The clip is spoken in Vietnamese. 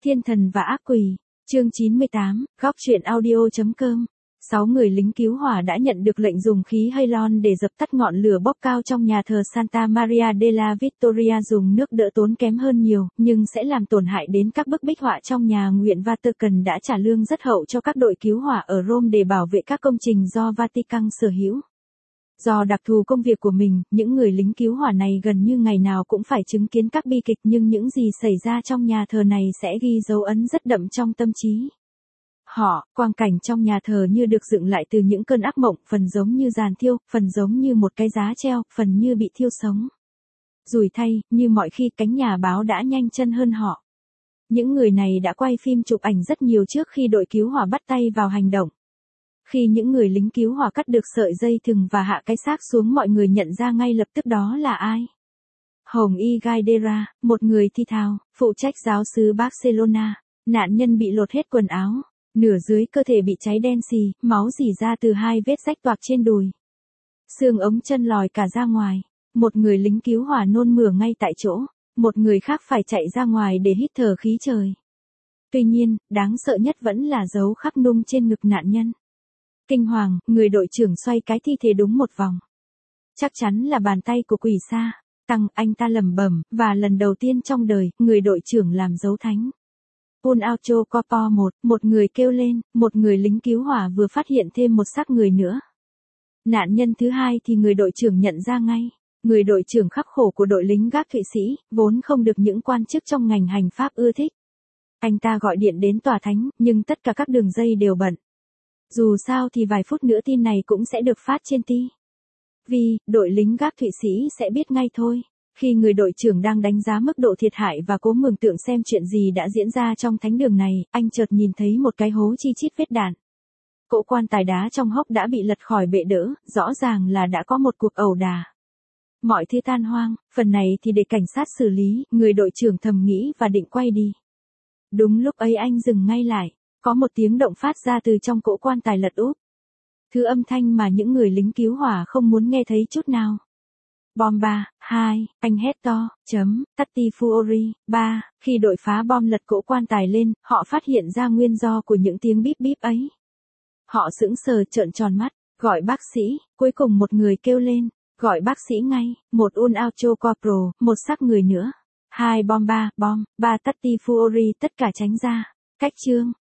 Thiên thần và ác quỷ, chương 98, góc truyện audio.com. 6 người lính cứu hỏa đã nhận được lệnh dùng khí Halon để dập tắt ngọn lửa bốc cao trong nhà thờ Santa Maria della Vittoria. Dùng nước đỡ tốn kém hơn nhiều, nhưng sẽ làm tổn hại đến các bức bích họa trong nhà. Nguyện Vatican đã trả lương rất hậu cho các đội cứu hỏa ở Rome để bảo vệ các công trình do Vatican sở hữu. Do đặc thù công việc của mình, những người lính cứu hỏa này gần như ngày nào cũng phải chứng kiến các bi kịch, nhưng những gì xảy ra trong nhà thờ này sẽ ghi dấu ấn rất đậm trong tâm trí họ. Quang cảnh trong nhà thờ như được dựng lại từ những cơn ác mộng, phần giống như giàn thiêu, phần giống như một cái giá treo, phần như bị thiêu sống. Rủi thay, như mọi khi, cánh nhà báo đã nhanh chân hơn họ. Những người này đã quay phim chụp ảnh rất nhiều trước khi đội cứu hỏa bắt tay vào hành động. Khi những người lính cứu hỏa cắt được sợi dây thừng và hạ cái xác xuống, mọi người nhận ra ngay lập tức đó là ai. Hồng Y Gaidera, một người thi thao, phụ trách giáo xứ Barcelona. Nạn nhân bị lột hết quần áo, nửa dưới cơ thể bị cháy đen xì, máu rỉ ra từ 2 vết rách toạc trên đùi. Xương ống chân lòi cả ra ngoài. Một người lính cứu hỏa nôn mửa ngay tại chỗ, một người khác phải chạy ra ngoài để hít thở khí trời. Tuy nhiên, đáng sợ nhất vẫn là dấu khắc nung trên ngực nạn nhân. Kinh hoàng, người đội trưởng xoay cái thi thể đúng một vòng. Chắc chắn là bàn tay của quỷ sa tăng, anh ta lẩm bẩm, và lần đầu tiên trong đời, người đội trưởng làm dấu thánh. Un auto corpo một người kêu lên, một người lính cứu hỏa vừa phát hiện thêm một xác người nữa. Nạn nhân thứ hai thì người đội trưởng nhận ra ngay. Người đội trưởng khắc khổ của đội lính gác Thụy Sĩ, vốn không được những quan chức trong ngành hành pháp ưa thích. Anh ta gọi điện đến tòa thánh, nhưng tất cả các đường dây đều bận. Dù sao thì vài phút nữa tin này cũng sẽ được phát trên TV. Đội lính gác Thụy Sĩ sẽ biết ngay thôi. Khi người đội trưởng đang đánh giá mức độ thiệt hại và cố mường tượng xem chuyện gì đã diễn ra trong thánh đường này, anh chợt nhìn thấy một cái hố chi chít vết đạn. Cỗ quan tài đá trong hốc đã bị lật khỏi bệ đỡ, rõ ràng là đã có một cuộc ẩu đả. Mọi thứ tan hoang, phần này thì để cảnh sát xử lý, người đội trưởng thầm nghĩ và định quay đi. Đúng lúc ấy anh dừng ngay lại, có một tiếng động phát ra từ trong cỗ quan tài lật úp. Thứ âm thanh mà những người lính cứu hỏa không muốn nghe thấy chút nào. Bomba, 2, anh hét to, Tatti Fuori, 3, khi đội phá bom lật cỗ quan tài lên, họ phát hiện ra nguyên do của những tiếng bíp bíp ấy. Họ sững sờ trợn tròn mắt, gọi bác sĩ, cuối cùng một người kêu lên, gọi bác sĩ ngay, một un auto corpo, một xác người nữa. 2 bomba, 3 Tatti Fuori, tất cả tránh ra. Cách chương